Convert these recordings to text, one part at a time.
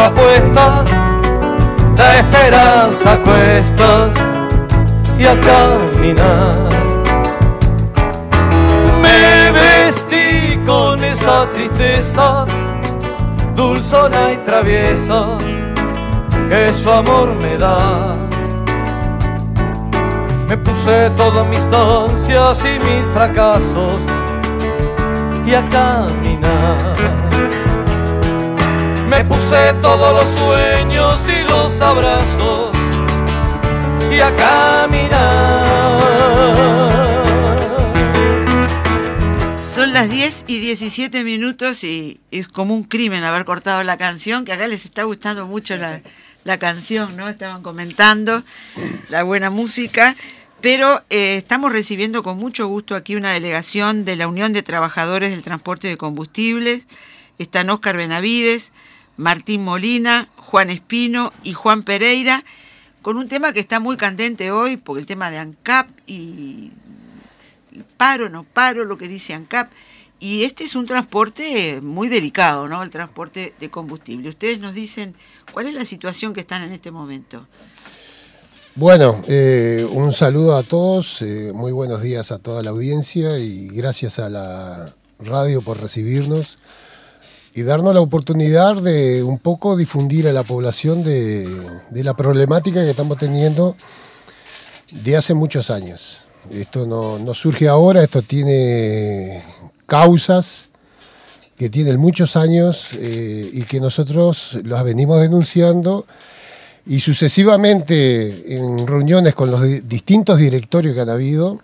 la apuesta, la esperanza a cuestas y a caminar. Me vestí con esa tristeza dulzona y traviesa que su amor me da. Me puse todas mis ansias y mis fracasos y a caminar. Me puse todos los sueños y los abrazos y a caminar. Son las 10:17 y es como un crimen haber cortado la canción, que acá les está gustando mucho la canción, ¿no? Estaban comentando la buena música, pero estamos recibiendo con mucho gusto aquí una delegación de la Unión de Trabajadores del Transporte de Combustibles. Están Óscar Benavides, Martín Molina, Juan Espino y Juan Pereira, con un tema que está muy candente hoy, porque el tema de ANCAP y paro, no paro, lo que dice ANCAP. Y este es un transporte muy delicado, ¿no? El transporte de combustible. Ustedes nos dicen cuál es la situación que están en este momento. Bueno, un saludo a todos, muy buenos días a toda la audiencia y gracias a la radio por recibirnos y darnos la oportunidad de un poco difundir a la población de la problemática que estamos teniendo de hace muchos años. Esto no surge ahora, esto tiene causas que tienen muchos años y que nosotros las venimos denunciando y sucesivamente en reuniones con los distintos directorios que han habido,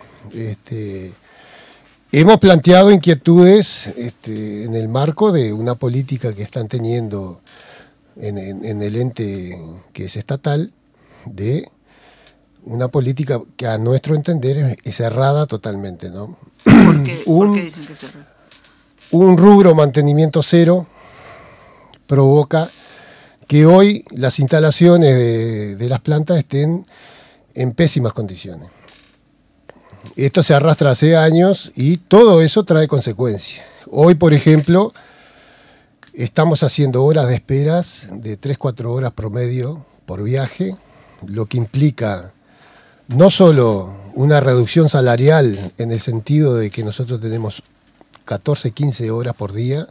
hemos planteado inquietudes en el marco de una política que están teniendo en el ente que es estatal, de una política que a nuestro entender es errada totalmente, ¿no? ¿Por qué dicen que es errada? Un rubro mantenimiento cero provoca que hoy las instalaciones de las plantas estén en pésimas condiciones. Esto se arrastra hace años y todo eso trae consecuencias. Hoy, por ejemplo, estamos haciendo horas de esperas de 3-4 horas promedio por viaje, lo que implica no solo una reducción salarial en el sentido de que nosotros tenemos 14-15 horas por día,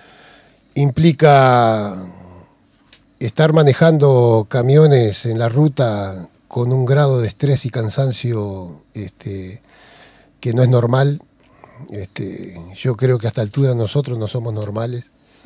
implica estar manejando camiones en la ruta con un grado de estrés y cansancio que no es normal. Yo creo que a esta altura nosotros no somos normales.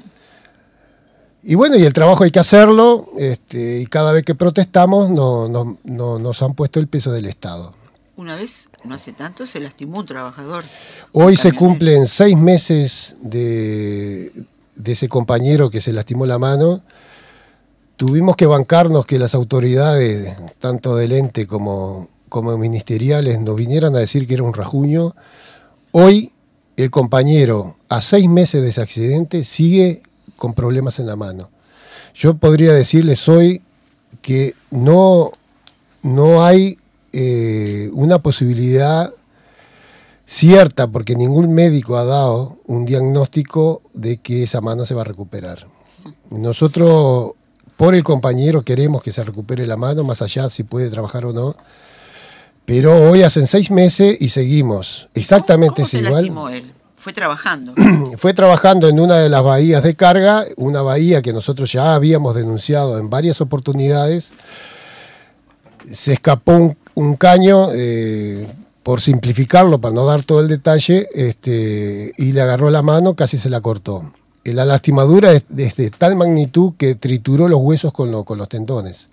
Y bueno, y el trabajo hay que hacerlo, y cada vez que protestamos nos han puesto el peso del Estado. Una vez, no hace tanto, se lastimó un trabajador. Hoy se cumplen 6 meses de ese compañero que se lastimó la mano. Tuvimos que bancarnos que las autoridades, tanto del ente como ministeriales, nos vinieran a decir que era un rajuño. Hoy el compañero, a 6 meses de ese accidente, sigue con problemas en la mano. Yo podría decirles hoy que no hay una posibilidad cierta, porque ningún médico ha dado un diagnóstico de que esa mano se va a recuperar. Nosotros, por el compañero, queremos que se recupere la mano, más allá si puede trabajar o no, pero hoy hacen 6 meses y seguimos exactamente ¿Cómo se igual. lastimó él? Fue trabajando. Fue trabajando en una de las bahías de carga, una bahía que nosotros ya habíamos denunciado en varias oportunidades. Se escapó un caño, por simplificarlo, para no dar todo el detalle, y le agarró la mano, casi se la cortó. La lastimadura es de tal magnitud que trituró los huesos con los tendones.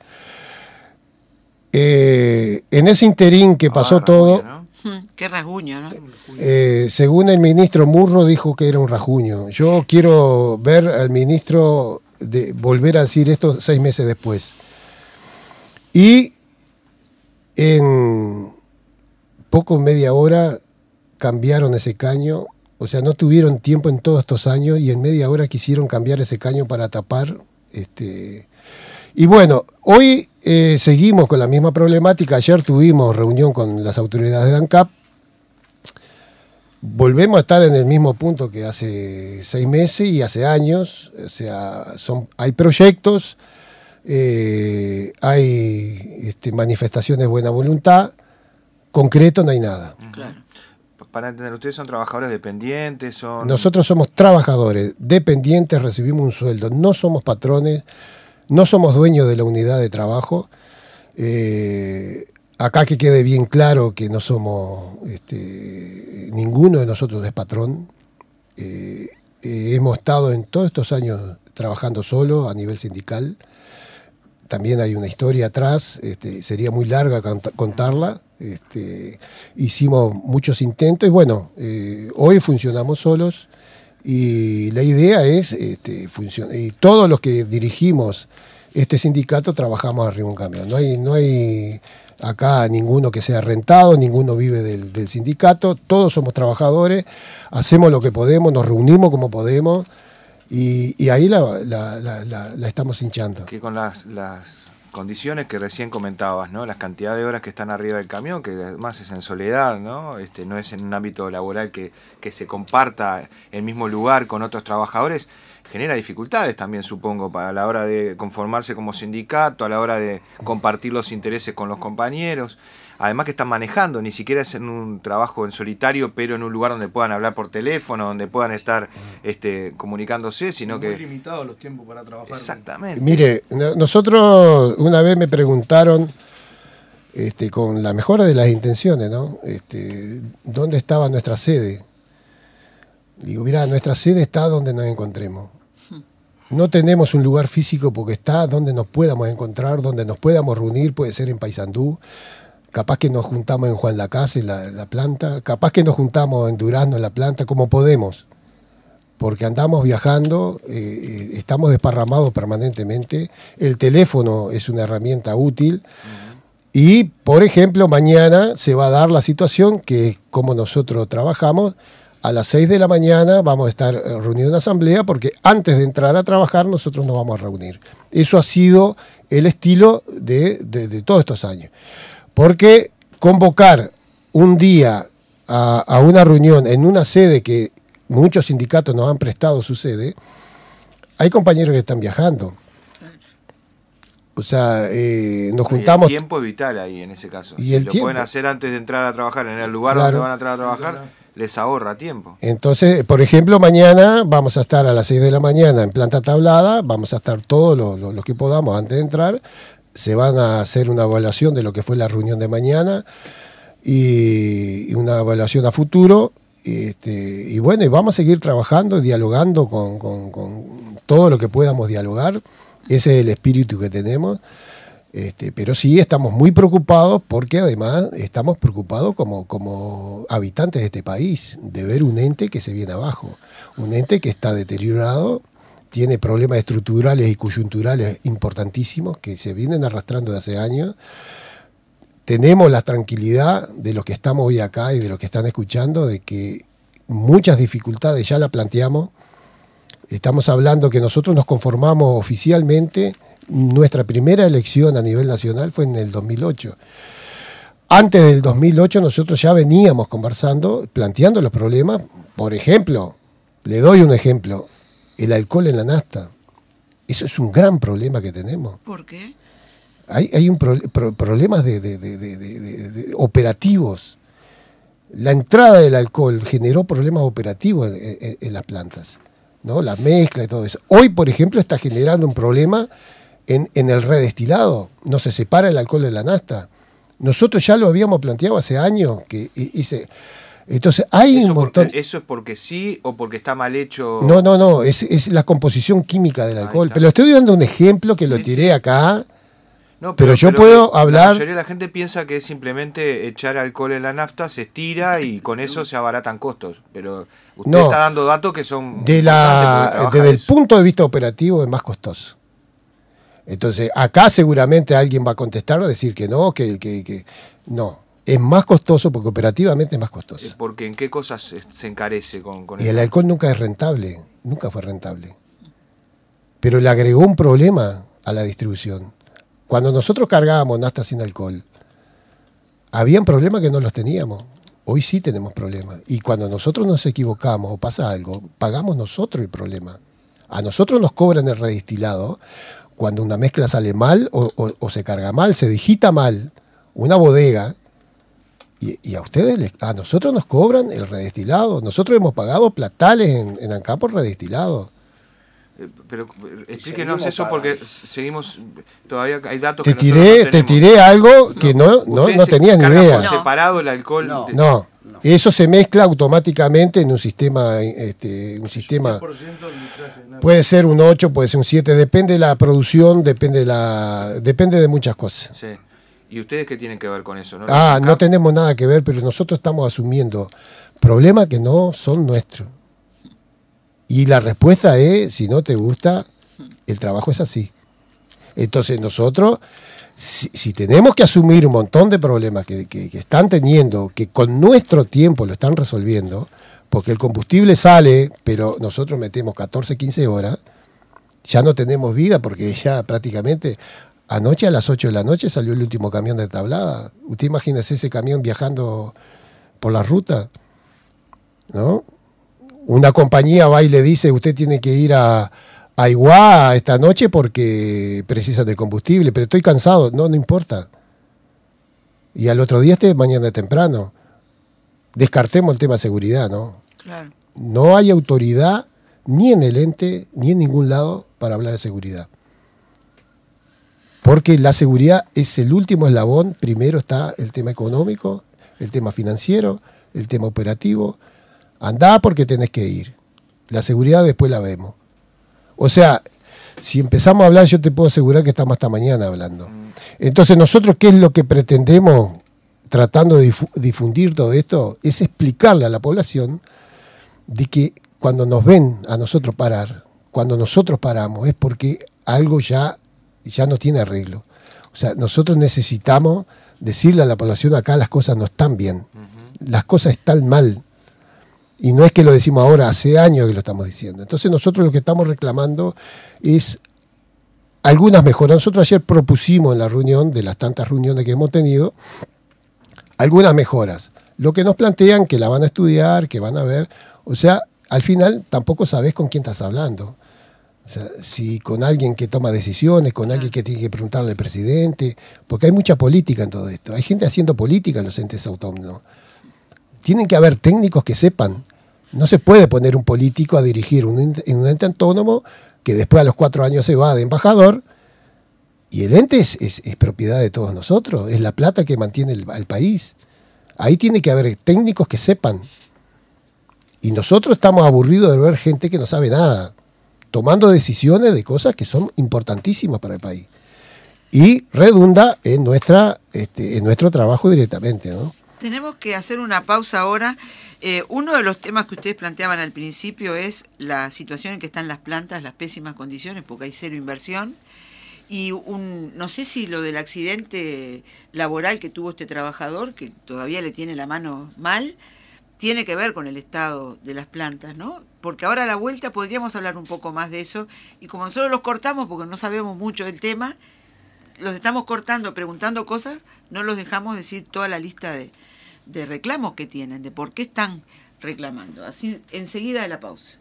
En ese interín que pasó todo... ¿no? Qué rasguño, ¿no? Según el ministro Murro, dijo que era un rajuño. Yo quiero ver al ministro volver a decir esto 6 meses después. Y en poco media hora cambiaron ese caño. O sea, no tuvieron tiempo en todos estos años y en media hora quisieron cambiar ese caño para tapar. Y bueno, hoy seguimos con la misma problemática. Ayer tuvimos reunión con las autoridades de ANCAP volvemos a estar en el mismo punto que hace 6 meses y hace años. O sea, hay proyectos, hay manifestaciones de buena voluntad, concreto no hay nada. Claro. Para entender, ¿ustedes son trabajadores dependientes? Nosotros somos trabajadores dependientes, recibimos un sueldo, no somos patrones, no somos dueños de la unidad de trabajo. Acá que quede bien claro que no somos, ninguno de nosotros es patrón. Hemos estado en todos estos años trabajando solo a nivel sindical. También hay una historia atrás, sería muy larga contarla. Hicimos muchos intentos y bueno, hoy funcionamos solos y la idea es, y todos los que dirigimos este sindicato trabajamos arriba de un camión. No hay acá ninguno que sea rentado, ninguno vive del sindicato, todos somos trabajadores, hacemos lo que podemos, nos reunimos como podemos y ahí la estamos hinchando. Que con las condiciones que recién comentabas, ¿no? Las cantidades de horas que están arriba del camión, que además es en soledad, ¿no? No es en un ámbito laboral que se comparta el mismo lugar con otros trabajadores, genera dificultades también, supongo, para la hora de conformarse como sindicato, a la hora de compartir los intereses con los compañeros. Además que están manejando, ni siquiera es en un trabajo en solitario, pero en un lugar donde puedan hablar por teléfono, donde puedan estar comunicándose, sino que... Muy limitados los tiempos para trabajar. Exactamente. Mire, nosotros una vez me preguntaron, con la mejora de las intenciones, ¿no? ¿Dónde estaba nuestra sede? Digo, mirá, nuestra sede está donde nos encontremos. No tenemos un lugar físico porque está donde nos podamos encontrar, donde nos podamos reunir, puede ser en Paysandú, capaz que nos juntamos en Juan Lacase, en la planta, capaz que nos juntamos en Durazno, en la planta, como podemos, porque andamos viajando, estamos desparramados permanentemente, el teléfono es una herramienta útil, y, por ejemplo, mañana se va a dar la situación que, como nosotros trabajamos, a las 6 de la mañana vamos a estar reunidos en asamblea porque antes de entrar a trabajar nosotros nos vamos a reunir. Eso ha sido el estilo de todos estos años. Porque convocar un día a una reunión en una sede que muchos sindicatos nos han prestado su sede, hay compañeros que están viajando. O sea, nos juntamos... El tiempo es vital ahí en ese caso. Y si el lo tiempo pueden hacer antes de entrar a trabajar en el lugar Claro. donde van a entrar a trabajar, les ahorra tiempo. Entonces, por ejemplo, mañana vamos a estar a las 6 de la mañana en planta tablada, vamos a estar todos los que podamos antes de entrar, se van a hacer una evaluación de lo que fue la reunión de mañana y una evaluación a futuro, y bueno, y vamos a seguir trabajando, dialogando con todo lo que podamos dialogar, ese es el espíritu que tenemos. Pero sí estamos muy preocupados porque además estamos preocupados como habitantes de este país de ver un ente que se viene abajo, un ente que está deteriorado, tiene problemas estructurales y coyunturales importantísimos que se vienen arrastrando de hace años. Tenemos la tranquilidad de los que estamos hoy acá y de los que están escuchando de que muchas dificultades ya las planteamos. Estamos hablando que nosotros nos conformamos oficialmente. Nuestra primera elección a nivel nacional fue en el 2008. Antes del 2008 nosotros ya veníamos conversando, planteando los problemas. Por ejemplo, le doy un ejemplo, el alcohol en la nafta. Eso es un gran problema que tenemos. ¿Por qué? Hay problemas operativos. La entrada del alcohol generó problemas operativos en las plantas, ¿no? La mezcla y todo eso. Hoy, por ejemplo, está generando un problema en el redestilado, no se separa el alcohol de la nafta. Nosotros ya lo habíamos planteado hace años. Entonces hay un montón... ¿Eso es porque sí o porque está mal hecho? No, es la composición química del alcohol. Pero estoy dando un ejemplo que lo tiré acá, No, pero yo puedo hablar... La mayoría de la gente piensa que es simplemente echar alcohol en la nafta, se estira y con eso se abaratan costos. Pero usted está dando datos que son... Desde el punto de vista operativo es más costoso. Entonces, acá seguramente alguien va a contestar o decir que no, que no. Es más costoso porque operativamente es más costoso. Porque ¿en qué cosas se encarece con y el alcohol nunca es rentable, nunca fue rentable. Pero le agregó un problema a la distribución. Cuando nosotros cargábamos nafta sin alcohol, habían problemas que no los teníamos. Hoy sí tenemos problemas. Y cuando nosotros nos equivocamos o pasa algo, pagamos nosotros el problema. A nosotros nos cobran el redestilado cuando una mezcla sale mal o se carga mal, se digita mal una bodega. Y a ustedes, a nosotros nos cobran el redestilado. Nosotros hemos pagado platales en ANCAP por redestilado. Pero explíquenos eso porque seguimos, todavía hay datos Te que nosotros no te tenemos. tiré algo que no tenías ni idea. Por separado el alcohol. No, eso se mezcla automáticamente en un sistema, puede ser un 8, puede ser un 7, depende de la producción, depende de muchas cosas. Sí. ¿Y ustedes qué tienen que ver con eso? No tenemos nada que ver, pero nosotros estamos asumiendo problemas que no son nuestros. Y la respuesta es, si no te gusta, el trabajo es así. Entonces nosotros, si tenemos que asumir un montón de problemas que están teniendo, que con nuestro tiempo lo están resolviendo, porque el combustible sale, pero nosotros metemos 14, 15 horas, ya no tenemos vida, porque ya prácticamente... Anoche a las 8 de la noche salió el último camión de Tablada. Usted imagínese ese camión viajando por la ruta, ¿no? Una compañía va y le dice, usted tiene que ir a Iguá esta noche porque precisa de combustible, pero estoy cansado. No importa. Y al otro día mañana temprano. Descartemos el tema de seguridad, ¿no? Claro. No hay autoridad ni en el ente ni en ningún lado para hablar de seguridad. Porque la seguridad es el último eslabón. Primero está el tema económico, el tema financiero, el tema operativo. Andá porque tenés que ir. La seguridad después la vemos. O sea, si empezamos a hablar, yo te puedo asegurar que estamos hasta mañana hablando. Entonces nosotros, ¿qué es lo que pretendemos tratando de difundir todo esto? Es explicarle a la población de que cuando nos ven a nosotros parar, cuando nosotros paramos, es porque algo ya no tiene arreglo. O sea, nosotros necesitamos decirle a la población, acá las cosas no están bien, las cosas están mal. Y no es que lo decimos ahora, hace años que lo estamos diciendo. Entonces nosotros lo que estamos reclamando es algunas mejoras. Nosotros ayer propusimos en la reunión, de las tantas reuniones que hemos tenido, algunas mejoras. Lo que nos plantean, que la van a estudiar, que van a ver. O sea, al final tampoco sabés con quién estás hablando. O sea, si con alguien que toma decisiones, con alguien que tiene que preguntarle al presidente, porque hay mucha política en todo esto. Hay gente haciendo política en los entes autónomos. Tienen que haber técnicos que sepan. No se puede poner un político a dirigir un ente autónomo que después a los 4 años se va de embajador, y el ente es propiedad de todos nosotros, es la plata que mantiene el país. Ahí tiene que haber técnicos que sepan. Y nosotros estamos aburridos de ver gente que no sabe nada, tomando decisiones de cosas que son importantísimas para el país. Y redunda en nuestro trabajo directamente, ¿no? Tenemos que hacer una pausa ahora. Uno de los temas que ustedes planteaban al principio es la situación en que están las plantas, las pésimas condiciones, porque hay cero inversión. Y no sé si lo del accidente laboral que tuvo este trabajador, que todavía le tiene la mano mal, tiene que ver con el estado de las plantas, ¿no? Porque ahora a la vuelta podríamos hablar un poco más de eso. Y como nosotros los cortamos porque no sabemos mucho del tema, los estamos cortando, preguntando cosas, no los dejamos decir toda la lista de reclamos que tienen, de por qué están reclamando. Así, enseguida de la pausa.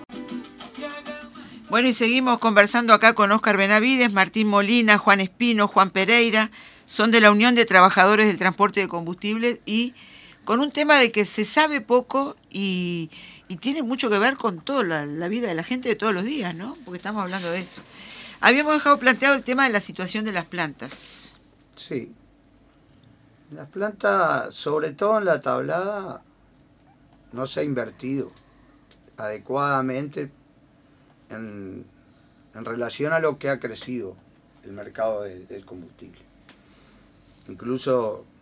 Bueno, y seguimos conversando acá con Óscar Benavides, Martín Molina, Juan Espino, Juan Pereira, son de la Unión de Trabajadores del Transporte de Combustibles, y con un tema de que se sabe poco y tiene mucho que ver con toda la vida de la gente de todos los días, ¿no? Porque estamos hablando de eso. Habíamos dejado planteado el tema de la situación de las plantas. Sí. Las plantas, sobre todo en la Tablada, no se ha invertido adecuadamente en relación a lo que ha crecido el mercado del combustible. Incluso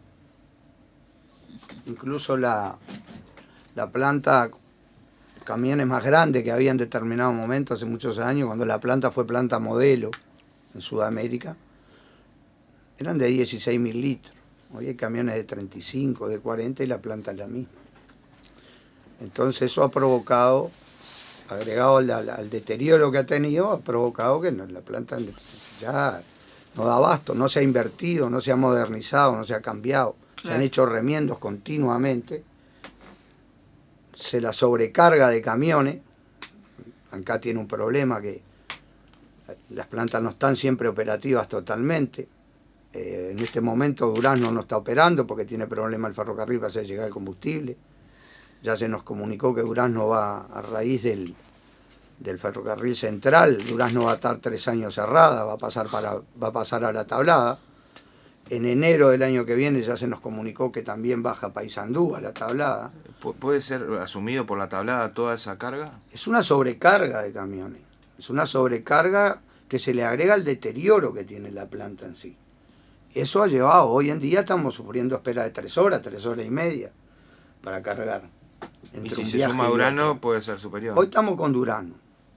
la planta, camiones más grandes que había en determinado momento hace muchos años, cuando la planta fue planta modelo en Sudamérica, eran de 16.000 litros. Hoy hay camiones de 35, de 40 y la planta es la misma. Entonces eso ha provocado, agregado al deterioro que ha tenido, ha provocado que la planta ya no da abasto, no se ha invertido, no se ha modernizado, no se ha cambiado. Se han hecho remiendos continuamente. Se la sobrecarga de camiones. Acá tiene un problema que las plantas no están siempre operativas totalmente. En este momento Durazno no está operando porque tiene problema el ferrocarril para hacer llegar el combustible. Ya se nos comunicó que Durazno va a raíz del ferrocarril central. Durazno va a estar 3 años cerrada, va a pasar a la tablada. En enero del año que viene ya se nos comunicó que también baja Paysandú a la tablada. ¿Puede ser asumido por la tablada toda esa carga? Es una sobrecarga de camiones. Es una sobrecarga que se le agrega al deterioro que tiene la planta en sí. Eso ha llevado, hoy en día estamos sufriendo espera de 3 horas y media para cargar. Y si se suma Durazno puede ser superior. Hoy estamos con Durazno.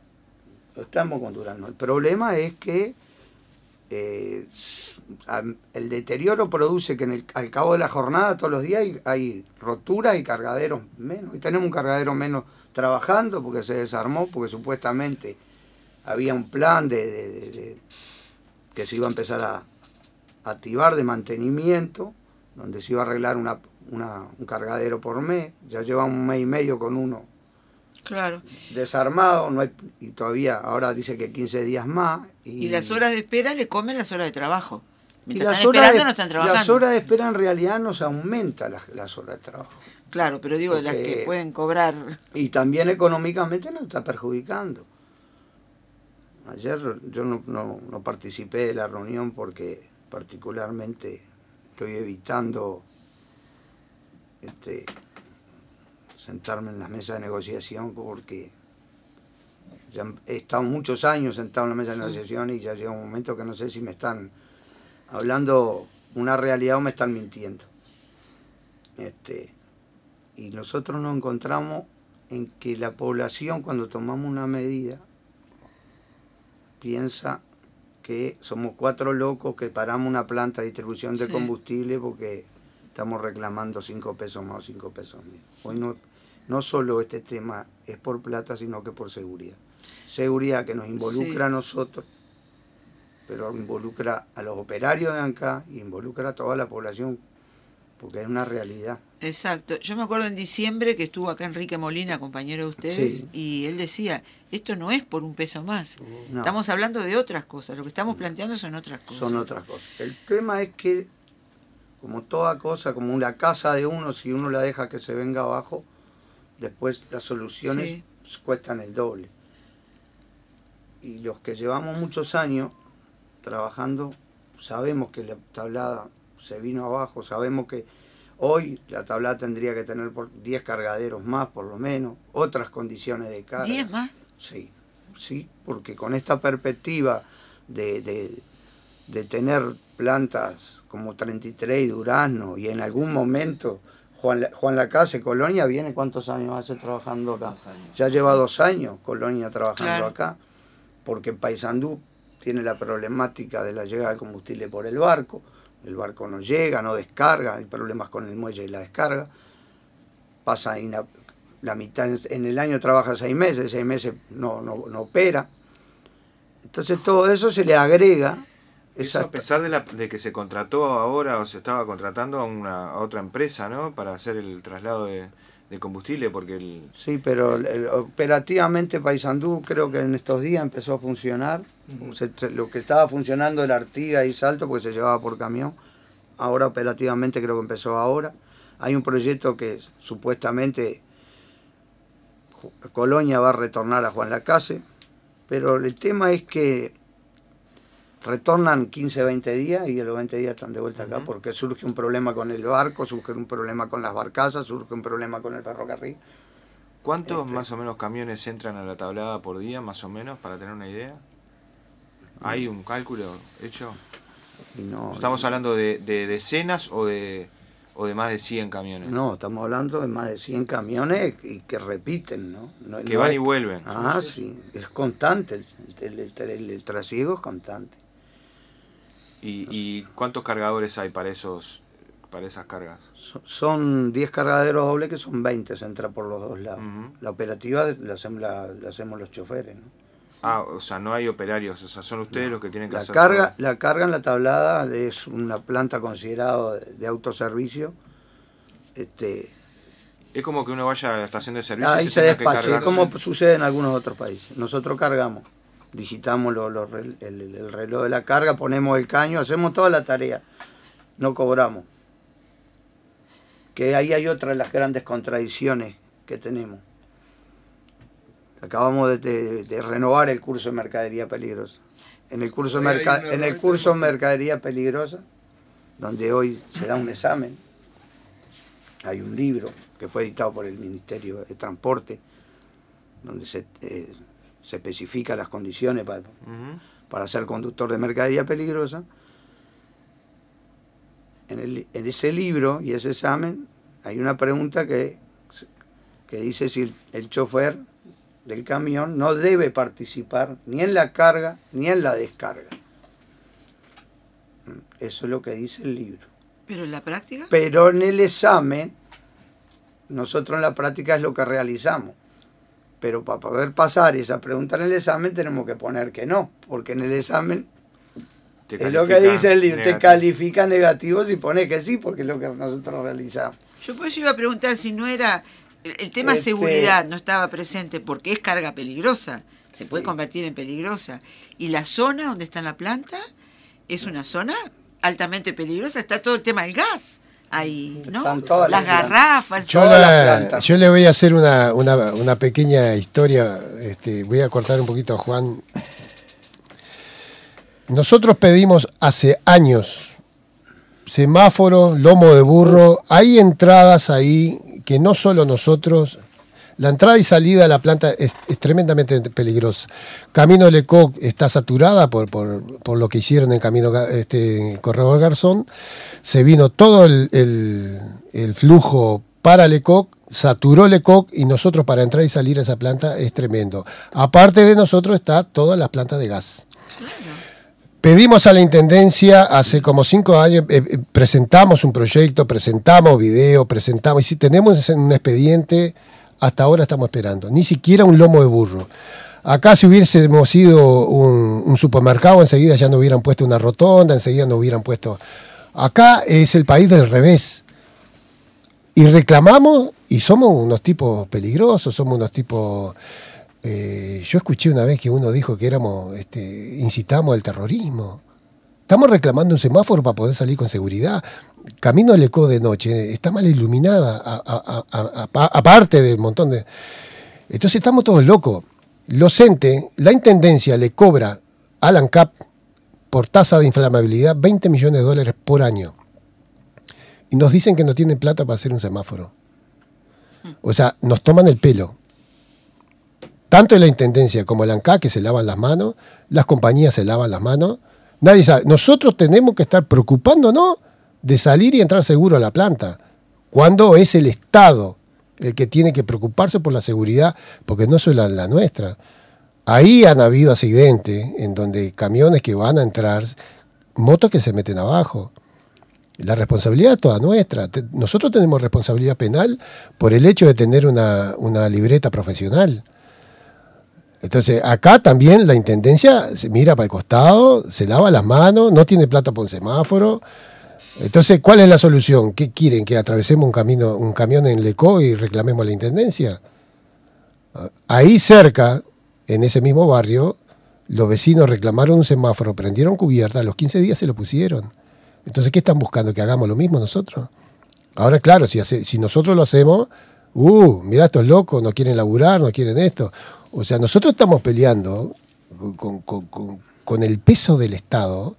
El problema es que el deterioro produce que al cabo de la jornada todos los días hay roturas y cargaderos menos. Y tenemos un cargadero menos trabajando porque se desarmó, porque supuestamente había un plan que se iba a empezar a activar de mantenimiento, donde se iba a arreglar un cargadero por mes. Ya llevamos 1 mes y medio con uno Claro. desarmado, y todavía ahora dice que 15 días más. Y las horas de espera le comen las horas de trabajo. Y Mientras las están horas esperando de, no están trabajando. las horas de espera en realidad nos aumenta las horas de trabajo. Claro, pero digo, de las que pueden cobrar. Y también económicamente nos está perjudicando. Ayer yo no participé de la reunión porque particularmente estoy evitando sentarme en las mesas de negociación porque ya he estado muchos años sentado en la mesa de negociación y ya llega un momento que no sé si me están hablando una realidad o me están mintiendo. Y nosotros nos encontramos en que la población, cuando tomamos una medida, piensa que somos 4 locos que paramos una planta de distribución de combustible porque estamos reclamando 5 pesos más o 5 pesos menos. Hoy no solo este tema es por plata, sino que por seguridad. Seguridad que nos involucra a nosotros, pero involucra a los operarios de acá y involucra a toda la población, porque es una realidad. Exacto. Yo me acuerdo en diciembre que estuvo acá Enrique Molina, compañero de ustedes, y él decía, esto no es por 1 peso más. No. Estamos hablando de otras cosas. Lo que estamos planteando son otras cosas. Son otras cosas. El tema es que, como toda cosa, como la casa de uno, si uno la deja que se venga abajo, después las soluciones cuestan el doble. Y los que llevamos muchos años trabajando, sabemos que la tablada se vino abajo, sabemos que hoy la tablada tendría que tener 10 cargaderos más, por lo menos, otras condiciones de carga. ¿10 más? Sí, porque con esta perspectiva de tener plantas como 33 y Durazno, y en algún momento Juan Lacase, Colonia, viene ¿cuántos años hace trabajando acá? 2 años. Ya lleva 2 años Colonia trabajando Claro. acá, porque Paysandú tiene la problemática de la llegada del combustible por el barco no llega, no descarga, hay problemas con el muelle y la descarga, pasa la mitad, en el año trabaja 6 meses no opera, entonces todo eso se le agrega. Eso a pesar de que se contrató ahora o se estaba contratando a otra empresa, ¿no? Para hacer el traslado de combustible, porque Sí, pero operativamente Paysandú creo que en estos días empezó a funcionar. Lo que estaba funcionando el Artigas y Salto, porque se llevaba por camión, ahora operativamente creo que empezó ahora. Hay un proyecto que supuestamente Colonia va a retornar a Juan Lacase, pero el tema es que retornan 15, 20 días y a los 20 días están de vuelta acá porque surge un problema con el barco, surge un problema con las barcazas, surge un problema con el ferrocarril. ¿Cuántos más o menos camiones entran a la tablada por día, más o menos, para tener una idea? ¿Hay un cálculo hecho? ¿Estamos hablando de decenas o de más de 100 camiones? No, estamos hablando de más de 100 camiones y que repiten, ¿no? Que van y vuelven. Ah, sí, es constante, el trasiego es constante. ¿Y cuántos cargadores hay para esas cargas? Son 10 cargaderos dobles que son 20, se entra por los dos lados. La operativa la hacemos los choferes, ¿no? O sea, no hay operarios, o sea, son ustedes los que tienen que hacer La carga en la tablada es una planta considerada de autoservicio. Es como que uno vaya a la estación de servicio Ahí y se tenga que despache, cargarse. como sucede en algunos otros países. Nosotros cargamos, digitamos el reloj de la carga, ponemos el caño, hacemos toda la tarea, no cobramos. Que ahí hay otra de las grandes contradicciones que tenemos. Acabamos de renovar el curso de mercadería peligrosa. En el curso de mercadería peligrosa, donde hoy se da un examen, hay un libro que fue editado por el Ministerio de Transporte, donde se especifica las condiciones para ser conductor de mercadería peligrosa. En ese libro y ese examen hay una pregunta que dice si el chofer del camión no debe participar ni en la carga ni en la descarga. Eso es lo que dice el libro. ¿Pero en la práctica? Pero en el examen, nosotros en la práctica es lo que realizamos. Pero para poder pasar esa pregunta en el examen tenemos que poner que no, porque en el examen es lo que dice el libro, te califica negativo si pone que sí, porque es lo que nosotros realizamos. Yo por eso iba a preguntar si no era... El tema seguridad no estaba presente porque es carga peligrosa, se puede convertir en peligrosa. Y la zona donde está la planta es una zona altamente peligrosa, está todo el tema del gas ahí, ¿no? Están todas las garrafas. Yo le voy a hacer una pequeña historia, voy a cortar un poquito a Juan. Nosotros pedimos hace años semáforos, lomo de burro, hay entradas ahí que no solo nosotros, la entrada y salida de la planta es tremendamente peligrosa. Camino Lecoq está saturada por lo que hicieron en Camino Corredor Garzón, se vino todo el flujo para Lecoq, saturó Lecoq y nosotros para entrar y salir a esa planta es tremendo. Aparte de nosotros está todas las plantas de gas. Pedimos a la Intendencia hace como 5 años, presentamos un proyecto, presentamos video, y si tenemos un expediente, hasta ahora estamos esperando, ni siquiera un lomo de burro. Acá si hubiésemos sido un supermercado, enseguida ya no hubieran puesto una rotonda, enseguida no hubieran puesto... Acá es el país del revés. Y reclamamos, y somos unos tipos peligrosos, somos unos tipos... yo escuché una vez que uno dijo que incitamos al terrorismo. Estamos reclamando un semáforo para poder salir con seguridad. Camino al Lecoq de noche está mal iluminada, aparte del montón de... Entonces estamos todos locos. La Intendencia le cobra a la ANCAP por tasa de inflamabilidad $20 millones por año. Y nos dicen que no tienen plata para hacer un semáforo. O sea, nos toman el pelo. Tanto la Intendencia como el ANCAP que se lavan las manos, las compañías se lavan las manos, nadie sabe. Nosotros tenemos que estar preocupándonos de salir y entrar seguro a la planta, cuando es el Estado el que tiene que preocuparse por la seguridad, porque no es solo la nuestra. Ahí han habido accidentes en donde camiones que van a entrar, motos que se meten abajo. La responsabilidad es toda nuestra. Nosotros tenemos responsabilidad penal por el hecho de tener una libreta profesional. Entonces, acá también la Intendencia se mira para el costado, se lava las manos, no tiene plata por un semáforo. Entonces, ¿cuál es la solución? ¿Qué quieren? ¿Que atravesemos un camión en Lecoq y reclamemos a la Intendencia? Ahí cerca, en ese mismo barrio, los vecinos reclamaron un semáforo, prendieron cubierta, a los 15 días se lo pusieron. Entonces, ¿qué están buscando? ¿Que hagamos lo mismo nosotros? Ahora, claro, si nosotros lo hacemos, mirá, estos locos no quieren laburar, no quieren esto. O sea, nosotros estamos peleando con el peso del Estado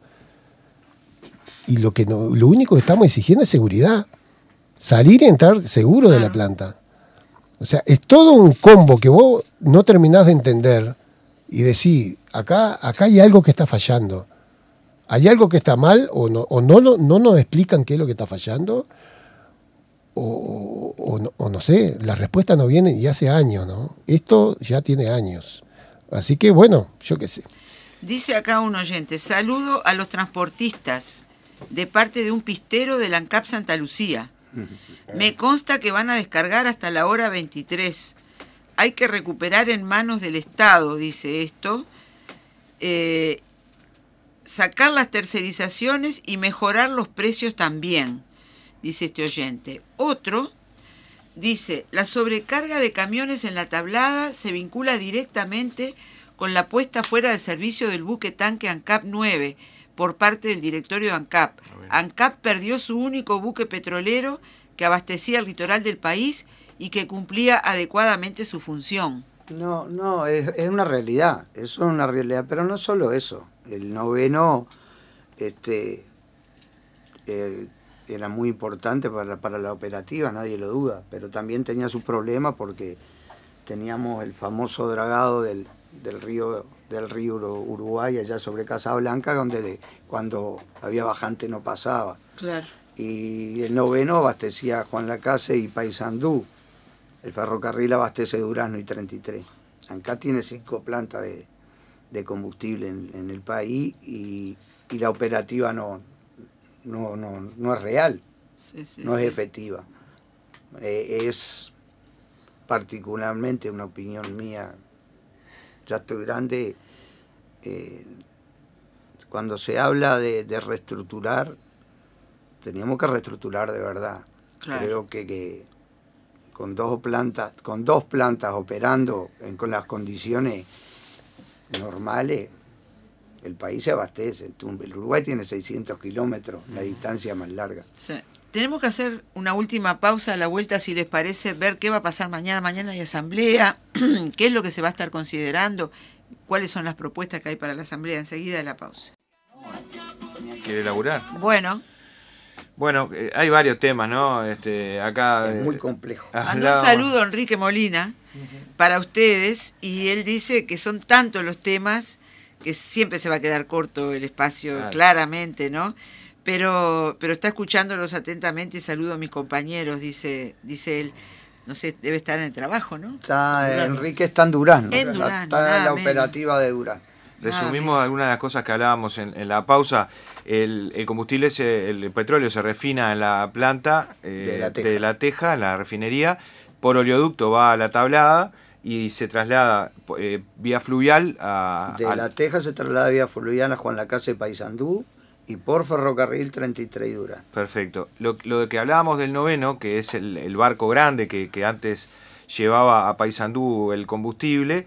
y lo único que estamos exigiendo es seguridad. Salir y entrar seguro de la planta. O sea, es todo un combo que vos no terminás de entender y decís, acá hay algo que está fallando. Hay algo que está mal o no nos explican qué es lo que está fallando o no sé, las respuestas no vienen y hace años, ¿no? Esto ya tiene años. Así que bueno, yo qué sé. Dice acá un oyente, saludo a los transportistas de parte de un pistero de la ANCAP Santa Lucía. Me consta que van a descargar hasta la hora 23. hay que recuperar en manos del Estado, dice esto, sacar las tercerizaciones y mejorar los precios también, dice este oyente. Otro dice, la sobrecarga de camiones en la tablada se vincula directamente con la puesta fuera de servicio del buque tanque ANCAP 9 por parte del directorio de ANCAP. ANCAP perdió su único buque petrolero que abastecía el litoral del país y que cumplía adecuadamente su función. No, es una realidad, eso es una realidad, pero no solo eso. El noveno era muy importante para la operativa, nadie lo duda, pero también tenía sus problemas porque teníamos el famoso dragado del río Uruguay allá sobre Casablanca, donde cuando había bajante no pasaba. Claro. Y el noveno abastecía a Juan Lacase y Paysandú. El ferrocarril abastece Durazno y 33. Acá tiene 5 plantas de combustible en el país y la operativa no es real, no es efectiva. Es particularmente una opinión mía, ya estoy grande, cuando se habla de reestructurar, teníamos que reestructurar de verdad. Claro. Creo que con dos plantas operando con las condiciones normales, el país se abastece. El Uruguay tiene 600 kilómetros, la distancia más larga. Sí. Tenemos que hacer una última pausa a la vuelta, si les parece, ver qué va a pasar mañana. Mañana hay asamblea, qué es lo que se va a estar considerando, cuáles son las propuestas que hay para la asamblea. Enseguida de la pausa. ¿Quiere laburar? Bueno, hay varios temas, ¿no? Acá es muy complejo. Mandó un saludo a Enrique Molina para ustedes y él dice que son tantos los temas que siempre se va a quedar corto el espacio, claro. Claramente, ¿no? Pero está escuchándolos atentamente y saludo a mis compañeros, dice él. No sé, debe estar en el trabajo, ¿no? Enrique está en Durazno. En Durazno, está en la operativa de Durazno. Resumimos algunas de las cosas que hablábamos en la pausa. El combustible, el petróleo se refina en la planta de La Teja, en la refinería, por oleoducto va a la tablada y se traslada vía fluvial La Teja se traslada vía fluvial a Juan Lacase y Paysandú y por ferrocarril 33 Durazno. Perfecto. Lo que hablábamos del noveno, que es el barco grande que antes llevaba a Paysandú el combustible,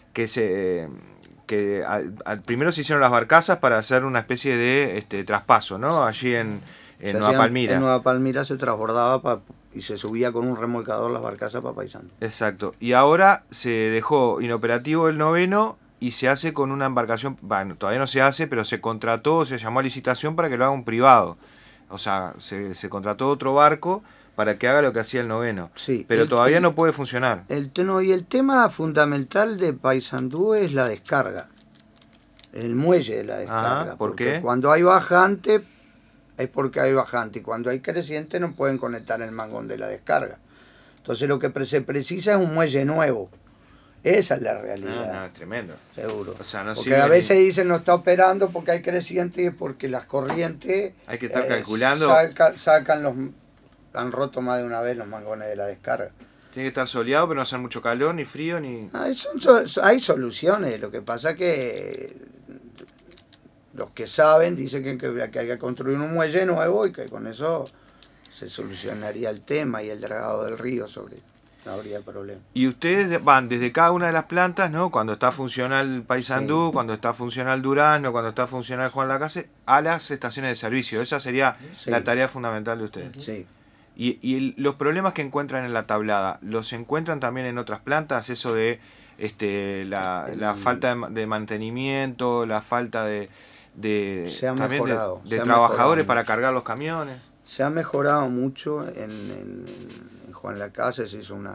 primero se hicieron las barcazas para hacer una especie de traspaso, ¿no? Allí en Nueva Palmira. En Nueva Palmira se transbordaba y se subía con un remolcador las barcazas para Paysandú. Exacto. Y ahora se dejó inoperativo el noveno y se hace con una embarcación, bueno, todavía no se hace, pero se contrató, se llamó a licitación para que lo haga un privado. O sea, se contrató otro barco para que haga lo que hacía el noveno. Sí, pero todavía no puede funcionar. El tema fundamental de Paysandú es la descarga, el muelle de la descarga. ¿Por qué? Cuando hay bajante, es porque hay bajante, y cuando hay creciente no pueden conectar el mangón de la descarga. Entonces lo que se precisa es un muelle nuevo. Esa es la realidad. No, es tremendo. Seguro. O sea, no porque a veces dicen no está operando porque hay creciente y porque las corrientes... Hay que estar calculando. Han roto más de una vez los mangones de la descarga. Tiene que estar soleado, pero no hacer mucho calor, ni frío, ni... Hay soluciones. Lo que pasa que los que saben dicen que hay que construir un muelle nuevo y que con eso se solucionaría el tema y el dragado del río no habría problema. Y ustedes van desde cada una de las plantas, ¿no? Cuando está funcional Paysandú, sí, cuando está funcional Durazno, cuando está funcional Juan Lacase, a las estaciones de servicio. Esa sería la tarea fundamental de ustedes. Sí. Y los problemas que encuentran en la tablada, ¿los encuentran también en otras plantas? Eso de la falta de mantenimiento, la falta de trabajadores para cargar los camiones. Se ha mejorado mucho en Juan Lacase, se hizo una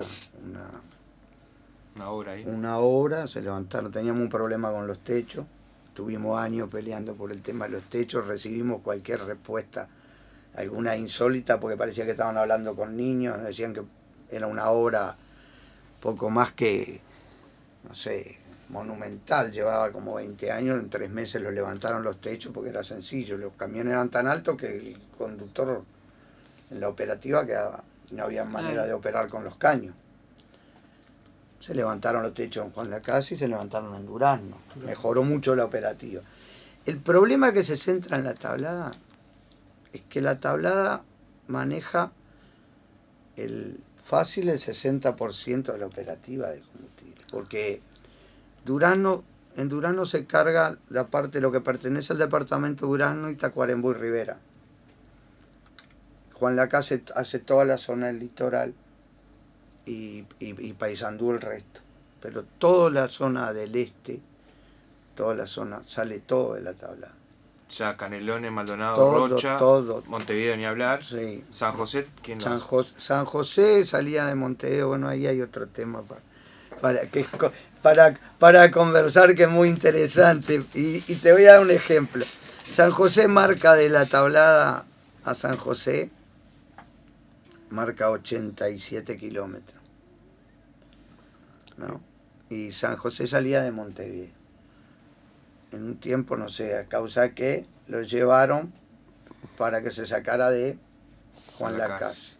obra ahí. Una obra, se levantaron, teníamos un problema con los techos, tuvimos años peleando por el tema de los techos, recibimos cualquier respuesta, alguna insólita, porque parecía que estaban hablando con niños, nos decían que era una obra poco más que, no sé, monumental, llevaba como 20 años, en 3 meses lo levantaron los techos porque era sencillo, los camiones eran tan altos que el conductor en la operativa quedaba, no había manera de operar con los caños. Se levantaron los techos en Juan Lacase y se levantaron en Durazno. Mejoró mucho la operativa. El problema que se centra en la tablada es que la tablada maneja fácil el 60% de la operativa del combustible. Porque en Durazno se carga la parte de lo que pertenece al departamento de Durazno y Tacuarembó y Rivera. Juan Lacase hace toda la zona del litoral y Paysandú el resto. Pero toda la zona del este, toda la zona, sale todo de la tablada. Ya Canelones, Maldonado, Todo, Rocha, todo. Montevideo ni hablar. Sí. San José, ¿quién lo hace? San José salía de Montevideo, bueno, ahí hay otro tema para conversar que es muy interesante. Y te voy a dar un ejemplo. San José marca de la tablada a San José, marca 87 kilómetros. ¿No? Y San José salía de Montevideo. En un tiempo, no sé, a causa que lo llevaron para que se sacara de Juan Lacase.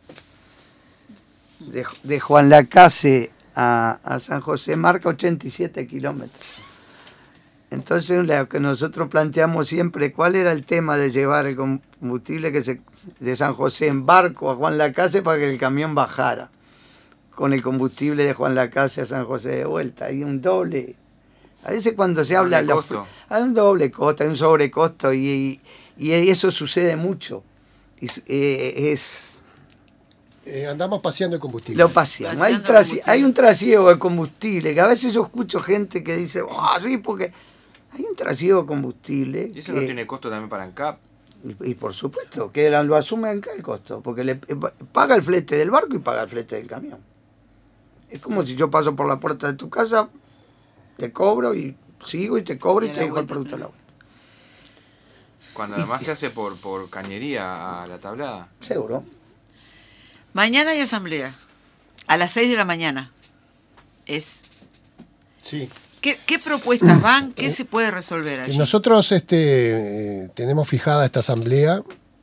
De Juan Lacase a San José marca 87 kilómetros. Entonces, lo que nosotros planteamos siempre, ¿cuál era el tema de llevar el combustible de San José en barco a Juan Lacase para que el camión bajara? Con el combustible de Juan Lacase a San José de vuelta. Hay un doble. A veces cuando se habla... Hay un doble costo, hay un sobrecosto y eso sucede mucho. Andamos paseando el combustible. Lo paseamos. Hay un trasiego de combustible, que a veces yo escucho gente que dice, sí, porque hay un trasiego de combustible. ¿Y eso no tiene costo también para ANCAP? Y por supuesto, que lo asume acá el costo, porque paga el flete del barco y paga el flete del camión. Es como si yo paso por la puerta de tu casa, te cobro y sigo y te cobro y te dejo el producto a la vuelta. Cuando además se hace por cañería a la tablada. Seguro. Mañana hay asamblea, a las 6 de la mañana. Sí. ¿Qué propuestas van? ¿Qué se puede resolver allí? Nosotros tenemos fijada esta asamblea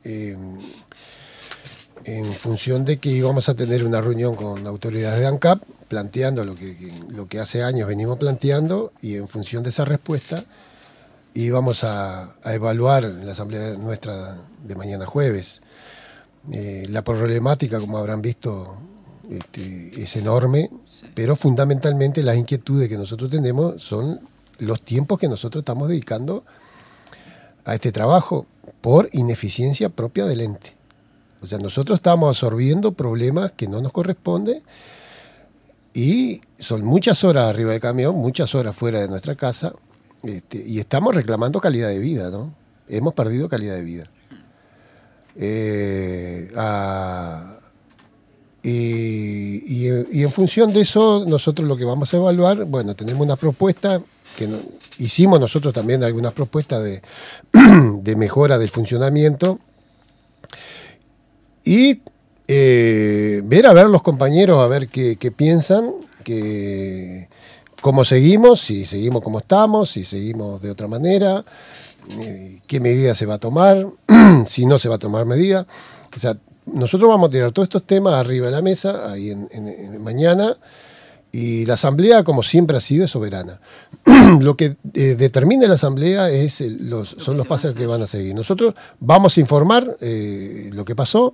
en función de que íbamos a tener una reunión con autoridades de ANCAP planteando lo que hace años venimos planteando, y en función de esa respuesta íbamos a evaluar en la asamblea nuestra de mañana jueves. La problemática, como habrán visto, es enorme, sí, pero fundamentalmente las inquietudes que nosotros tenemos son los tiempos que nosotros estamos dedicando a este trabajo por ineficiencia propia del ente. O sea, nosotros estamos absorbiendo problemas que no nos corresponden y son muchas horas arriba del camión, muchas horas fuera de nuestra casa, y estamos reclamando calidad de vida, ¿no? Hemos perdido calidad de vida. Y en función de eso, nosotros lo que vamos a evaluar, bueno, tenemos una propuesta que hicimos nosotros también, algunas propuestas de mejora del funcionamiento, y ver los compañeros, a ver qué piensan, cómo seguimos, si seguimos como estamos, si seguimos de otra manera, qué medida se va a tomar, si no se va a tomar medida. O sea, nosotros vamos a tirar todos estos temas arriba de la mesa, ahí en mañana, y la asamblea, como siempre ha sido, es soberana. Lo que determina la asamblea son los pasos que van a seguir. Nosotros vamos a informar lo que pasó,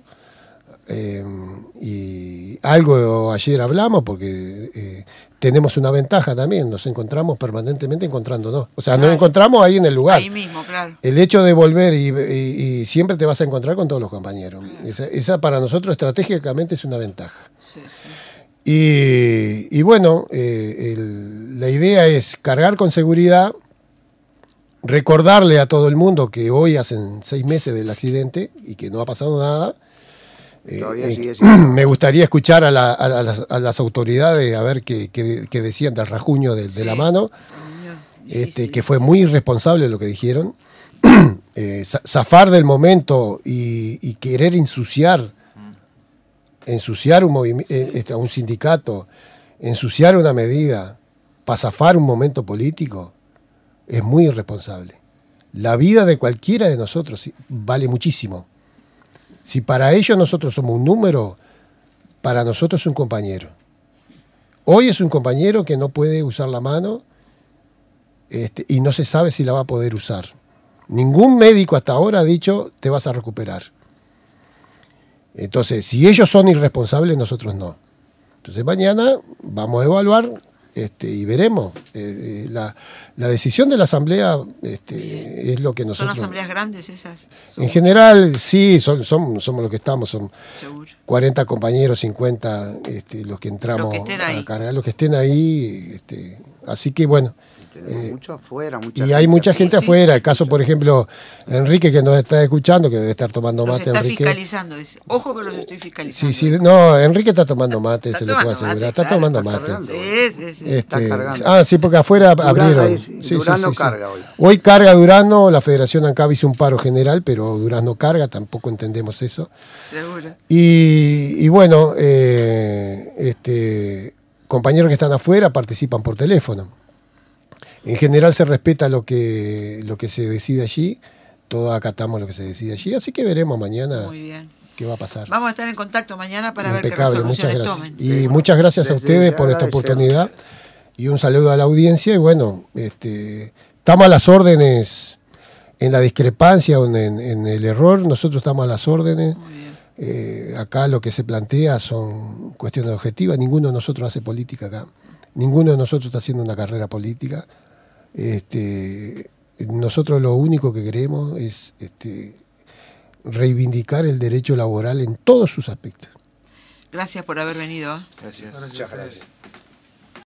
y algo ayer hablamos, porque tenemos una ventaja también, nos encontramos permanentemente encontrándonos. O sea, claro, nos encontramos ahí en el lugar. Ahí mismo, claro. El hecho de volver y siempre te vas a encontrar con todos los compañeros. Esa para nosotros estratégicamente es una ventaja. Sí, sí. Y bueno, la idea es cargar con seguridad, recordarle a todo el mundo que hoy hacen 6 meses del accidente y que no ha pasado nada. Me gustaría escuchar a las autoridades a ver qué decían del rajuño de la mano, que fue muy irresponsable lo que dijeron. Zafar del momento y querer ensuciar un movimiento, un sindicato, ensuciar una medida para zafar un momento político, es muy irresponsable. La vida de cualquiera de nosotros vale muchísimo. Si para ellos nosotros somos un número, para nosotros es un compañero. Hoy es un compañero que no puede usar la mano y no se sabe si la va a poder usar. Ningún médico hasta ahora ha dicho te vas a recuperar. Entonces, si ellos son irresponsables, nosotros no. Entonces mañana vamos a evaluar y veremos. La decisión de la asamblea es lo que nosotros... ¿Son asambleas grandes esas? En general, sí, somos los que estamos, son Seguro. 40 compañeros, 50 los que entramos Los que estén ahí. a cargar, los que estén ahí. Así que bueno. Tenemos mucho afuera, Y hay mucha gente Sí, sí. afuera. El caso, por ejemplo, Enrique, que nos está escuchando, que debe estar tomando Los mate. está Enrique. fiscalizando, dice. Ojo que los estoy fiscalizando. Sí, no, Enrique está tomando mate, Está se lo puedo tomando asegurar. mate, Está claro, tomando está mate. cargando. Sí. Está cargando. Sí, porque afuera Durán, abrieron. ahí sí, Durano carga hoy. Hoy carga Durano, la Federación ANCAP hizo un paro general, pero Durazno carga, tampoco entendemos eso. Seguro. Y bueno, compañeros que están afuera participan por teléfono. En general se respeta lo que se decide allí, todos acatamos lo que se decide allí, así que veremos mañana Muy bien. qué va a pasar. Vamos a estar en contacto mañana para ver qué Impecable, muchas resoluciones gracias. tomen. Y muchas gracias a Desde ustedes ya por esta agradecer. oportunidad y un saludo a la audiencia. Y bueno, estamos a las órdenes en la discrepancia o en el error, nosotros estamos a las órdenes. Muy bien. Acá lo que se plantea son cuestiones objetivas, ninguno de nosotros hace política acá, ninguno de nosotros está haciendo una carrera política. Nosotros lo único que queremos es reivindicar el derecho laboral en todos sus aspectos. Gracias por haber venido. Gracias. Muchas gracias.